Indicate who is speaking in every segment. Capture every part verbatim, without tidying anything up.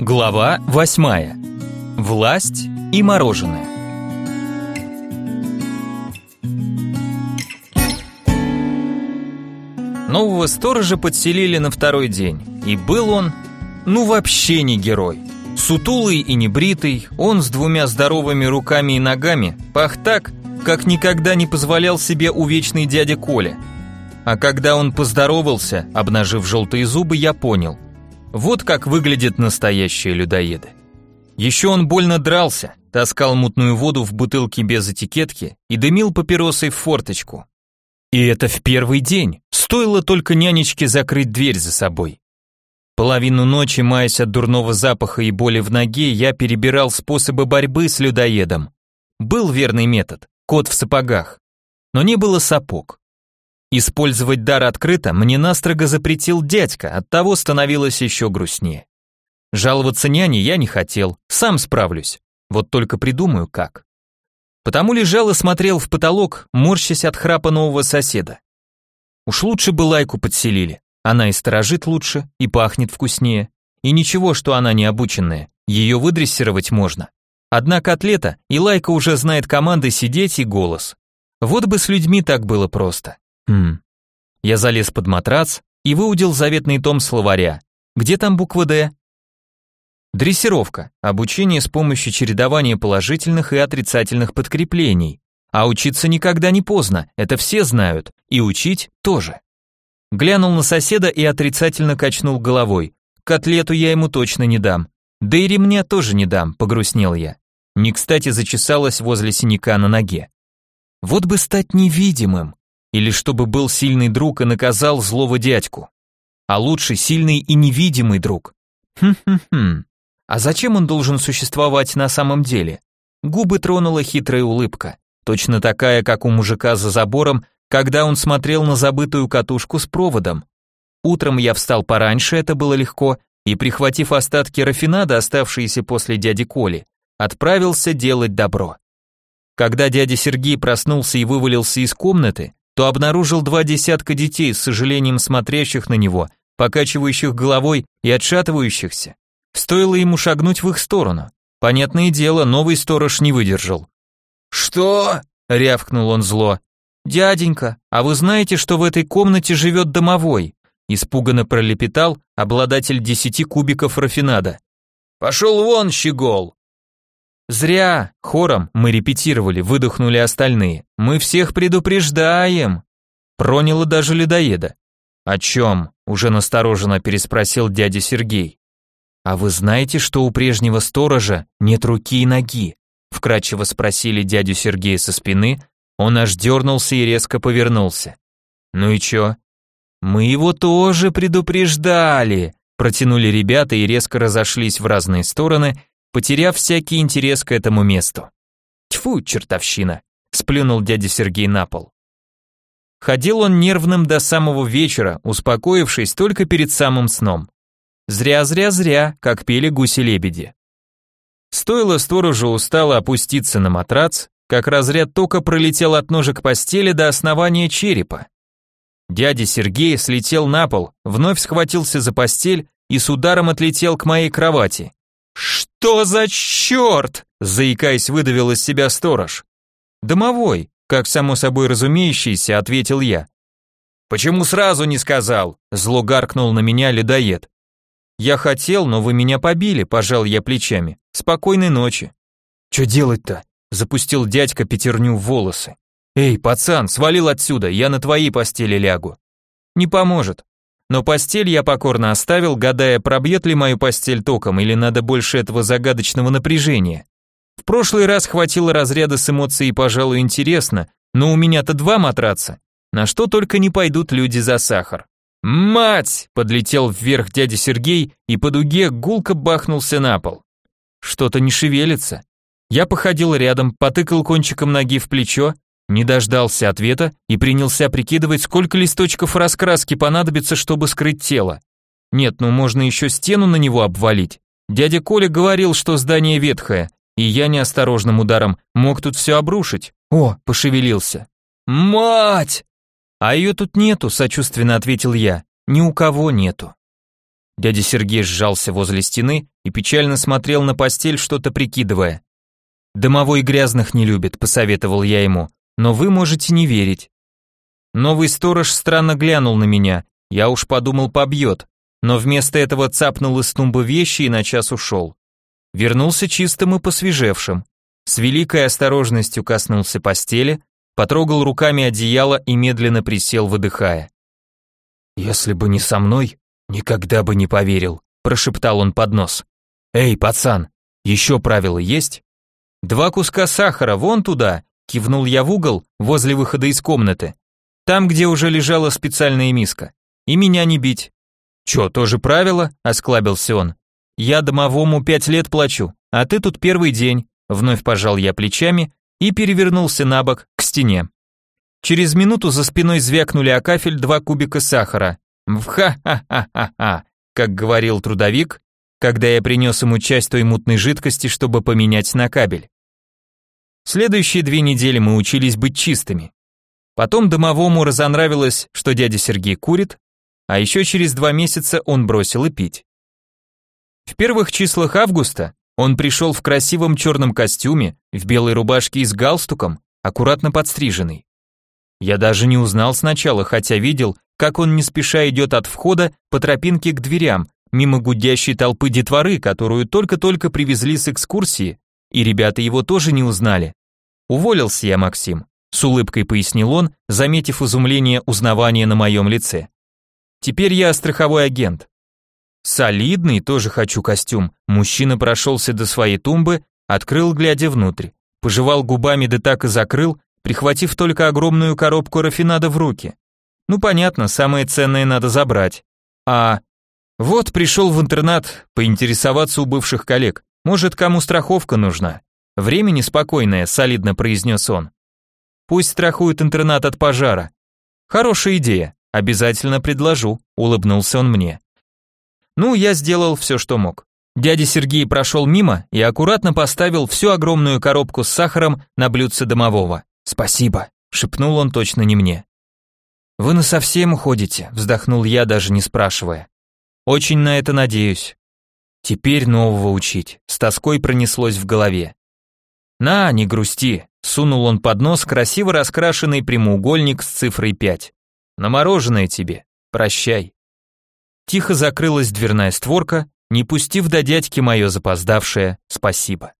Speaker 1: Глава восьмая. Власть и мороженое. Нового сторожа подселили на второй день, и был он, ну вообще не герой. Сутулый и небритый, он с двумя здоровыми руками и ногами пах так, как никогда не позволял себе увечный дядя Коля. А когда он поздоровался, обнажив желтые зубы, я понял. Вот как выглядят настоящие людоеды. Еще он больно дрался, таскал мутную воду в бутылке без этикетки и дымил папиросой в форточку. И это в первый день, стоило только нянечке закрыть дверь за собой. Половину ночи, маясь от дурного запаха и боли в ноге, я перебирал способы борьбы с людоедом. Был верный метод – кот в сапогах. Но не было сапог. Использовать дар открыто мне настрого запретил дядька, оттого становилось еще грустнее. Жаловаться няне я не хотел, сам справлюсь, вот только придумаю как. Потому лежал и смотрел в потолок, морщась от храпа нового соседа. Уж лучше бы Лайку подселили, она и сторожит лучше, и пахнет вкуснее, и ничего, что она не обученная, ее выдрессировать можно. Одна котлета, и Лайка уже знает команды сидеть и голос. Вот бы с людьми так было просто. Хм. Я залез под матрац и выудил заветный том словаря. Где там буква «Д»? Дрессировка. Обучение с помощью чередования положительных и отрицательных подкреплений. А учиться никогда не поздно, это все знают, и учить тоже. Глянул на соседа и отрицательно качнул головой. Котлету я ему точно не дам. Да и ремня тоже не дам, погрустнел я. Не кстати зачесалась возле синяка на ноге. Вот бы стать невидимым. Или чтобы был сильный друг и наказал злого дядьку. А лучше сильный и невидимый друг. Хм-хм-хм. А зачем он должен существовать на самом деле? Губы тронула хитрая улыбка, точно такая, как у мужика за забором, когда он смотрел на забытую катушку с проводом. Утром я встал пораньше, это было легко, и, прихватив остатки рафинада, оставшиеся после дяди Коли, отправился делать добро. Когда дядя Сергей проснулся и вывалился из комнаты, то обнаружил два десятка детей, с сожалением смотрящих на него, покачивающих головой и отшатывающихся. Стоило ему шагнуть в их сторону. Понятное дело, новый сторож не выдержал. «Что?» — рявкнул он зло. «Дяденька, а вы знаете, что в этой комнате живет домовой?» Испуганно пролепетал обладатель десяти кубиков рафинада. «Пошел вон, щегол!» «Зря, хором мы репетировали, выдохнули остальные. Мы всех предупреждаем!» Проняло даже людоеда. «О чем?» — уже настороженно переспросил дядя Сергей. «А вы знаете, что у прежнего сторожа нет руки и ноги?» Вкратчиво спросили дядю Сергея со спины, он аж дернулся и резко повернулся. «Ну и чё?» «Мы его тоже предупреждали!» Протянули ребята и резко разошлись в разные стороны, потеряв всякий интерес к этому месту. «Тьфу, чертовщина!» — сплюнул дядя Сергей на пол. Ходил он нервным до самого вечера, успокоившись только перед самым сном. Зря-зря-зря, как пели гуси-лебеди. Стоило сторожу устало опуститься на матрац, как разряд тока пролетел от ножек постели до основания черепа. Дядя Сергей слетел на пол, вновь схватился за постель и с ударом отлетел к моей кровати. «Что за черт?» – заикаясь, выдавил из себя сторож. «Домовой», как само собой разумеющийся, ответил я. «Почему сразу не сказал?» – зло гаркнул на меня людоед. «Я хотел, но вы меня побили», – пожал я плечами. «Спокойной ночи». «Че делать-то?» – запустил дядька пятерню в волосы. «Эй, пацан, свалил отсюда, я на твоей постели лягу». «Не поможет». Но постель я покорно оставил, гадая, пробьет ли мою постель током или надо больше этого загадочного напряжения. В прошлый раз хватило разряда с эмоцией, пожалуй, интересно, но у меня-то два матраца. На что только не пойдут люди за сахар. «Мать!» – подлетел вверх дядя Сергей и по дуге гулко бахнулся на пол. Что-то не шевелится. Я походил рядом, потыкал кончиком ноги в плечо, не дождался ответа и принялся прикидывать, сколько листочков раскраски понадобится, чтобы скрыть тело. Нет, ну можно еще стену на него обвалить. Дядя Коля говорил, что здание ветхое, и я неосторожным ударом мог тут все обрушить. О, пошевелился. «Мать!» «А ее тут нету», — сочувственно ответил я. «Ни у кого нету». Дядя Сергей сжался возле стены и печально смотрел на постель, что-то прикидывая. «Домовой грязных не любит», — посоветовал я ему, «но вы можете не верить». Новый сторож странно глянул на меня, я уж подумал, побьет, но вместо этого цапнул из тумбы вещи и на час ушел. Вернулся чистым и посвежевшим. С великой осторожностью коснулся постели, потрогал руками одеяло и медленно присел, выдыхая. «Если бы не со мной, никогда бы не поверил», — прошептал он под нос. «Эй, пацан, еще правила есть?» «Два куска сахара, вон туда», — кивнул я в угол, возле выхода из комнаты. «Там, где уже лежала специальная миска. И меня не бить». «Че, тоже правило?» — осклабился он. «Я домовому пять лет плачу, а ты тут первый день», — вновь пожал я плечами и перевернулся на бок к стене. Через минуту за спиной звякнули о кафель два кубика сахара. «Вха-ха-ха-ха-ха», как говорил трудовик, когда я принес ему часть той мутной жидкости, чтобы поменять на кабель. Следующие две недели мы учились быть чистыми. Потом домовому разонравилось, что дядя Сергей курит, а еще через два месяца он бросил и пить. В первых числах августа он пришел в красивом черном костюме, в белой рубашке и с галстуком, аккуратно подстриженный. Я даже не узнал сначала, хотя видел, как он не спеша идет от входа по тропинке к дверям, мимо гудящей толпы детворы, которую только-только привезли с экскурсии, и ребята его тоже не узнали. «Уволился я, Максим», — с улыбкой пояснил он, заметив изумление узнавания на моем лице. «Теперь я страховой агент». Солидный, тоже хочу костюм. Мужчина прошелся до своей тумбы, открыл, глядя внутрь, пожевал губами, да так и закрыл, прихватив только огромную коробку рафинада в руки. Ну понятно, самое ценное надо забрать. А вот пришел в интернат поинтересоваться у бывших коллег, может, кому страховка нужна. Время неспокойное, солидно произнес он. Пусть страхует интернат от пожара. Хорошая идея, обязательно предложу, улыбнулся он мне. Ну, я сделал все, что мог. Дядя Сергей прошел мимо и аккуратно поставил всю огромную коробку с сахаром на блюдце домового. «Спасибо», — шепнул он точно не мне. «Вы насовсем уходите», — вздохнул я, даже не спрашивая. «Очень на это надеюсь». «Теперь нового учить», — с тоской пронеслось в голове. «На, не грусти», — сунул он под нос красиво раскрашенный прямоугольник с цифрой пять. «На мороженое тебе. Прощай». Тихо закрылась дверная створка, не пустив до дядьки мое запоздавшее «спасибо».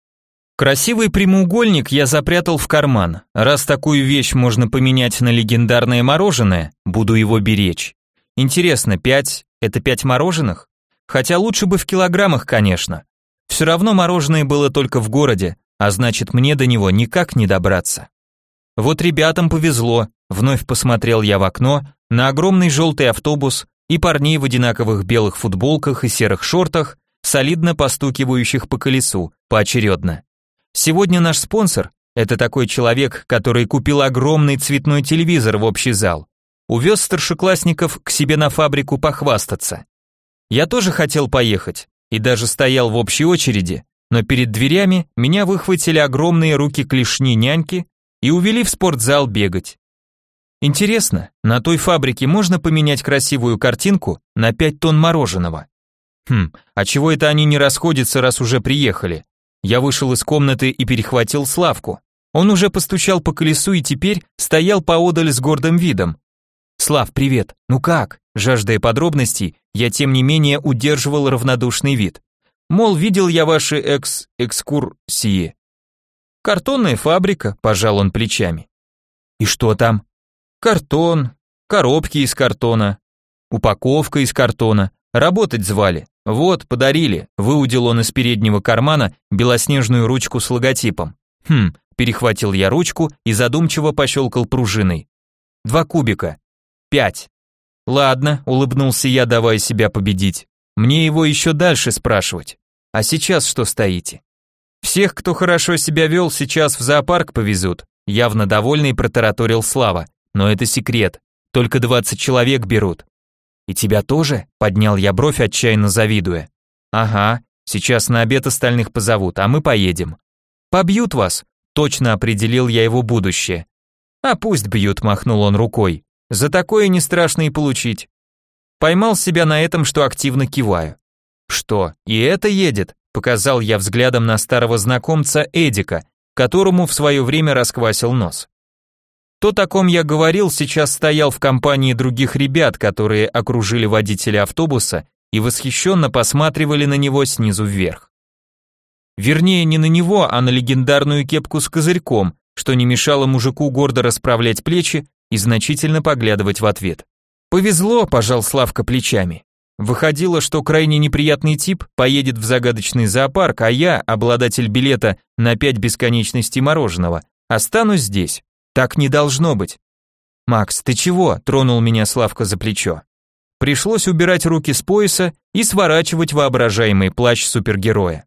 Speaker 1: Красивый прямоугольник я запрятал в карман. Раз такую вещь можно поменять на легендарное мороженое, буду его беречь. Интересно, пять – это пять мороженых? Хотя лучше бы в килограммах, конечно. Все равно мороженое было только в городе, а значит, мне до него никак не добраться. Вот ребятам повезло, вновь посмотрел я в окно на огромный желтый автобус и парней в одинаковых белых футболках и серых шортах, солидно постукивающих по колесу, поочередно. Сегодня наш спонсор – это такой человек, который купил огромный цветной телевизор в общий зал, увез старшеклассников к себе на фабрику похвастаться. Я тоже хотел поехать и даже стоял в общей очереди, но перед дверями меня выхватили огромные руки клешни няньки и увели в спортзал бегать. Интересно, на той фабрике можно поменять красивую картинку на пять тонн мороженого? Хм, а чего это они не расходятся, раз уже приехали? Я вышел из комнаты и перехватил Славку. Он уже постучал по колесу и теперь стоял поодаль с гордым видом. «Слав, привет, ну как?» Жаждая подробностей, я тем не менее удерживал равнодушный вид. Мол, видел я ваши экс... экскурсии. «Картонная фабрика», пожал он плечами. «И что там?» «Картон, коробки из картона, упаковка из картона, работать звали. Вот, подарили», выудил он из переднего кармана белоснежную ручку с логотипом. Хм, перехватил я ручку и задумчиво пощелкал пружиной. «Два кубика. Пять». «Ладно», улыбнулся я, давая себя победить. «Мне его еще дальше спрашивать. А сейчас что стоите?» «Всех, кто хорошо себя вел, сейчас в зоопарк повезут», явно довольный протараторил Слава. «Но это секрет. Только двадцать человек берут». «И тебя тоже?» — поднял я бровь, отчаянно завидуя. «Ага, сейчас на обед остальных позовут, а мы поедем». «Побьют вас», — точно определил я его будущее. «А пусть бьют», — махнул он рукой. «За такое не страшно и получить». Поймал себя на этом, что активно киваю. Что, и это едет? Показал я взглядом на старого знакомца Эдика, которому в свое время расквасил нос. То, о ком я говорил, сейчас стоял в компании других ребят, которые окружили водителя автобуса и восхищенно посматривали на него снизу вверх. Вернее, не на него, а на легендарную кепку с козырьком, что не мешало мужику гордо расправлять плечи и значительно поглядывать в ответ. «Повезло», – пожал Славка плечами. Выходило, что крайне неприятный тип поедет в загадочный зоопарк, а я, обладатель билета на пять бесконечностей мороженого, останусь здесь. Так не должно быть. «Макс, ты чего?» – тронул меня Славка за плечо. Пришлось убирать руки с пояса и сворачивать воображаемый плащ супергероя.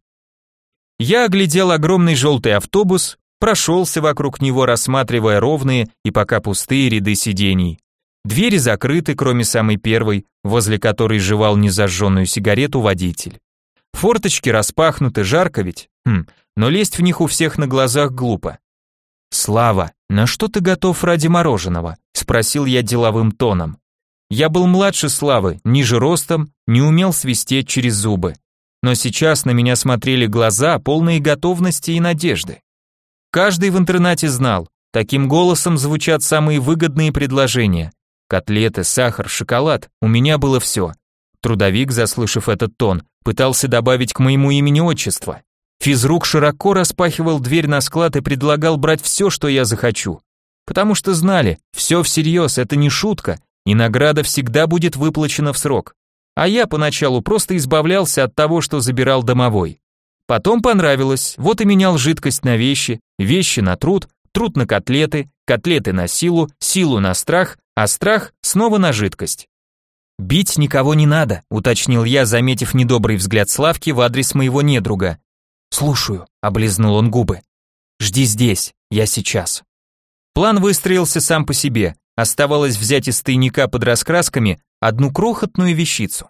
Speaker 1: Я оглядел огромный желтый автобус, прошелся вокруг него, рассматривая ровные и пока пустые ряды сидений. Двери закрыты, кроме самой первой, возле которой жевал незажженную сигарету водитель. Форточки распахнуты, жарко ведь? Хм, но лезть в них у всех на глазах глупо. «Слава, на что ты готов ради мороженого?» – спросил я деловым тоном. Я был младше Славы, ниже ростом, не умел свистеть через зубы. Но сейчас на меня смотрели глаза, полные готовности и надежды. Каждый в интернате знал, таким голосом звучат самые выгодные предложения. Котлеты, сахар, шоколад, у меня было все. Трудовик, заслышав этот тон, пытался добавить к моему имени отчество. Физрук широко распахивал дверь на склад и предлагал брать все, что я захочу. Потому что знали, все всерьез, это не шутка, и награда всегда будет выплачена в срок. А я поначалу просто избавлялся от того, что забирал домовой. Потом понравилось, вот и менял жидкость на вещи, вещи на труд, труд на котлеты, котлеты на силу, силу на страх, а страх снова на жидкость. «Бить никого не надо», уточнил я, заметив недобрый взгляд Славки в адрес моего недруга. «Слушаю», облизнул он губы. «Жди здесь, я сейчас». План выстроился сам по себе, оставалось взять из тайника под раскрасками одну крохотную вещицу.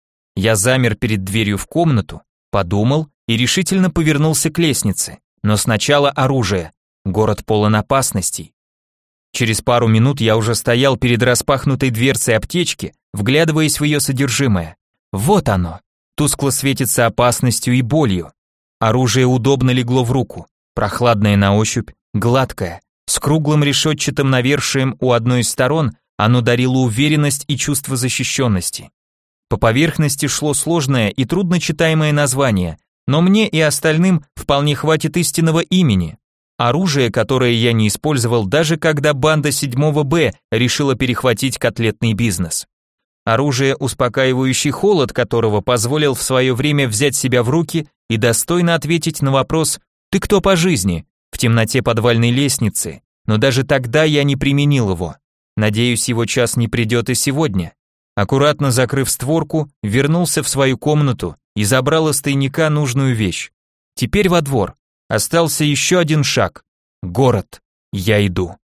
Speaker 1: Я замер перед дверью в комнату, подумал и решительно повернулся к лестнице, но сначала оружие, город полон опасностей. Через пару минут я уже стоял перед распахнутой дверцей аптечки, вглядываясь в ее содержимое. Вот оно, тускло светится опасностью и болью. Оружие удобно легло в руку, прохладное на ощупь, гладкое, с круглым решетчатым навершием у одной из сторон, оно дарило уверенность и чувство защищенности. По поверхности шло сложное и трудночитаемое название, но мне и остальным вполне хватит истинного имени. Оружие, которое я не использовал, даже когда банда седьмого Б решила перехватить котлетный бизнес. Оружие, успокаивающий холод которого позволил в свое время взять себя в руки и достойно ответить на вопрос «Ты кто по жизни?» в темноте подвальной лестницы, но даже тогда я не применил его. Надеюсь, его час не придет и сегодня. Аккуратно закрыв створку, вернулся в свою комнату и забрал из тайника нужную вещь. Теперь во двор. Остался еще один шаг. Город. Я иду.